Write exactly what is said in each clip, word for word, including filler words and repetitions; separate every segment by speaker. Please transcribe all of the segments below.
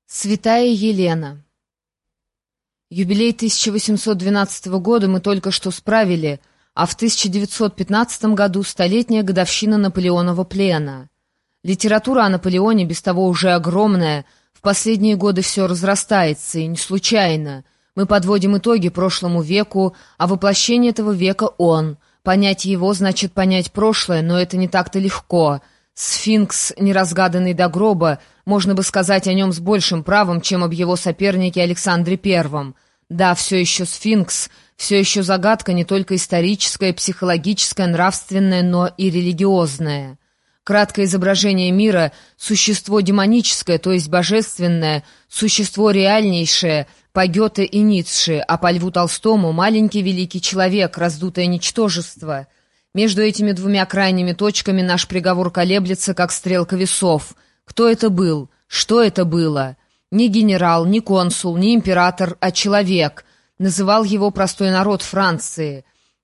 Speaker 1: Святая Елена. Юбилей тысяча восемьсот двенадцатого года мы только что справили, а в тысяча девятьсот пятнадцатом году столетняя годовщина Наполеонова плена. Литература о Наполеоне, без того уже огромная, в последние годы все разрастается, и не случайно. Мы подводим итоги прошлому веку, а воплощение этого века он. Понять его значит понять прошлое, но это не так-то легко. Сфинкс, неразгаданный до гроба, можно бы сказать о нем с большим правом, чем об его сопернике Александре Первом. Да, все еще сфинкс, все еще загадка не только историческая, психологическая, нравственная, но и религиозная. Краткое изображение мира — существо демоническое, то есть божественное, существо реальнейшее, по Гёте и Ницше, а по Льву Толстому — маленький великий человек, раздутое ничтожество. Между этими двумя крайними точками наш приговор колеблется, как стрелка весов. Кто это был? Что это было? Не генерал, не консул, не император, а человек. Называл его простой народ Франции.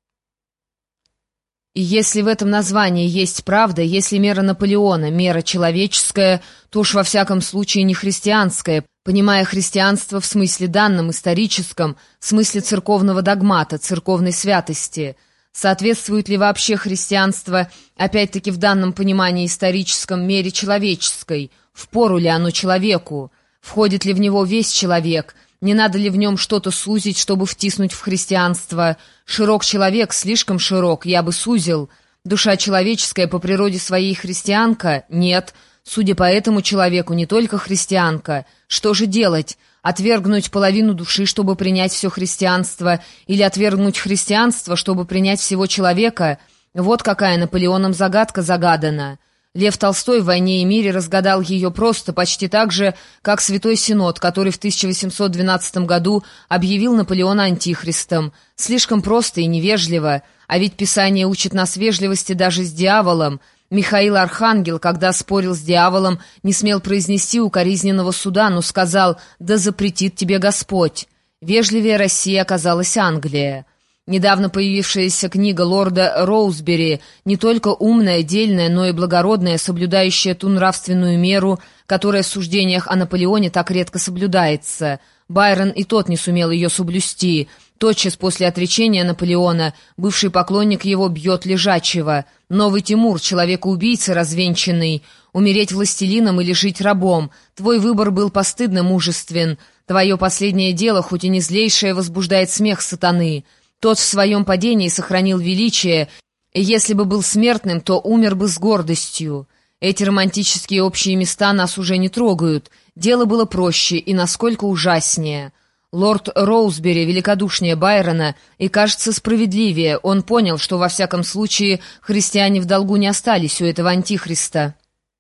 Speaker 1: И если в этом названии есть правда, если мера Наполеона — мера человеческая, то уж во всяком случае не христианская, понимая христианство в смысле данном, историческом, в смысле церковного догмата, церковной святости. Соответствует ли вообще христианство, опять-таки в данном понимании историческом, мере человеческой? Впору ли оно человеку? Входит ли в него весь человек? Не надо ли в нем что-то сузить, чтобы втиснуть в христианство? Широк человек, слишком широк, я бы сузил. Душа человеческая по природе своей христианка? Нет. Судя по этому человеку, не только христианка. Что же делать? Отвергнуть половину души, чтобы принять все христианство, или отвергнуть христианство, чтобы принять всего человека? Вот какая Наполеоном загадка загадана. Лев Толстой в «Войне и мире» разгадал ее просто, почти так же, как Святой Синод, который в тысяча восемьсот двенадцатом году объявил Наполеона антихристом. Слишком просто и невежливо, а ведь Писание учит нас вежливости даже с дьяволом. Михаил Архангел, когда спорил с дьяволом, не смел произнести укоризненного суда, но сказал: «Да запретит тебе Господь». Вежливее России оказалась Англия. Недавно появившаяся книга лорда Роузбери, не только умная, дельная, но и благородная, соблюдающая ту нравственную меру, которая в суждениях о Наполеоне так редко соблюдается. Байрон и тот не сумел ее соблюсти. Тотчас после отречения Наполеона бывший поклонник его бьет лежачего. Новый Тимур, человека-убийца развенчанный. Умереть властелином или жить рабом. Твой выбор был постыдно мужествен. Твое последнее дело, хоть и не злейшее, возбуждает смех сатаны. Тот в своем падении сохранил величие, и если бы был смертным, то умер бы с гордостью. Эти романтические общие места нас уже не трогают. Дело было проще и насколько ужаснее. Лорд Роузбери великодушнее Байрона и, кажется, справедливее. Он понял, что во всяком случае христиане в долгу не остались у этого антихриста.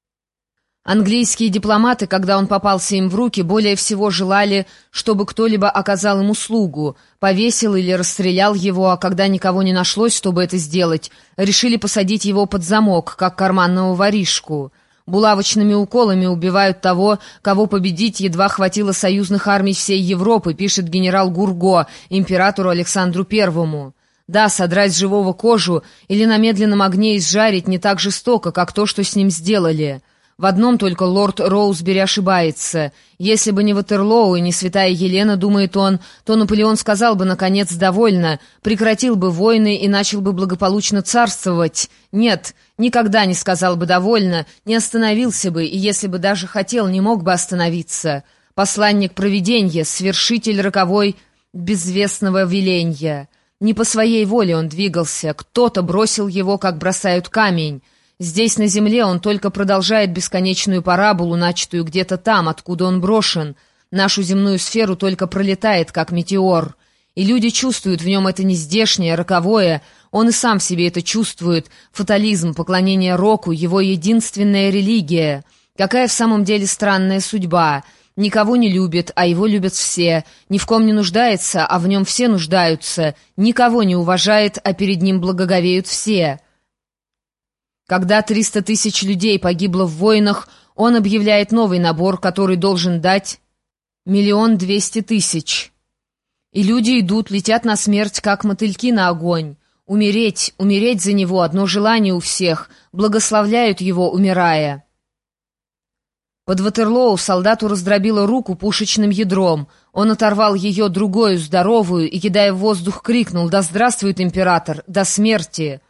Speaker 1: Английские дипломаты, когда он попался им в руки, более всего желали, чтобы кто-либо оказал им услугу, повесил или расстрелял его, а когда никого не нашлось, чтобы это сделать, решили посадить его под замок, как карманного воришку. Булавочными уколами убивают того, кого победить едва хватило союзных армий всей Европы, пишет генерал Гурго императору Александру Первому. Да, содрать с живого кожу или на медленном огне изжарить не так жестоко, как то, что с ним сделали. В одном только лорд Роузбери ошибается. Если бы не Ватерлоу и не святая Елена, думает он, то Наполеон сказал бы, наконец, довольно, прекратил бы войны и начал бы благополучно царствовать. Нет, никогда не сказал бы довольно, не остановился бы, и если бы даже хотел, не мог бы остановиться. Посланник провиденья, свершитель роковой безвестного веленья. Не по своей воле он двигался, кто-то бросил его, как бросают камень. Здесь, на земле, он только продолжает бесконечную параболу, начатую где-то там, откуда он брошен. Нашу земную сферу только пролетает, как метеор. И люди чувствуют в нем это нездешнее, роковое. Он и сам в себе это чувствует. Фатализм, поклонение року, его единственная религия. Какая в самом деле странная судьба. Никого не любит, а его любят все. Ни в ком не нуждается, а в нем все нуждаются. Никого не уважает, а перед ним благоговеют все. Когда триста тысяч людей погибло в войнах, он объявляет новый набор, который должен дать миллион двести тысяч. И люди идут, летят на смерть, как мотыльки на огонь. Умереть, умереть за него — одно желание у всех, благословляют его, умирая. Под Ватерлоу солдату раздробило руку пушечным ядром. Он оторвал ее другую, здоровую, и, кидая в воздух, крикнул: «Да здравствует император! До смерти!»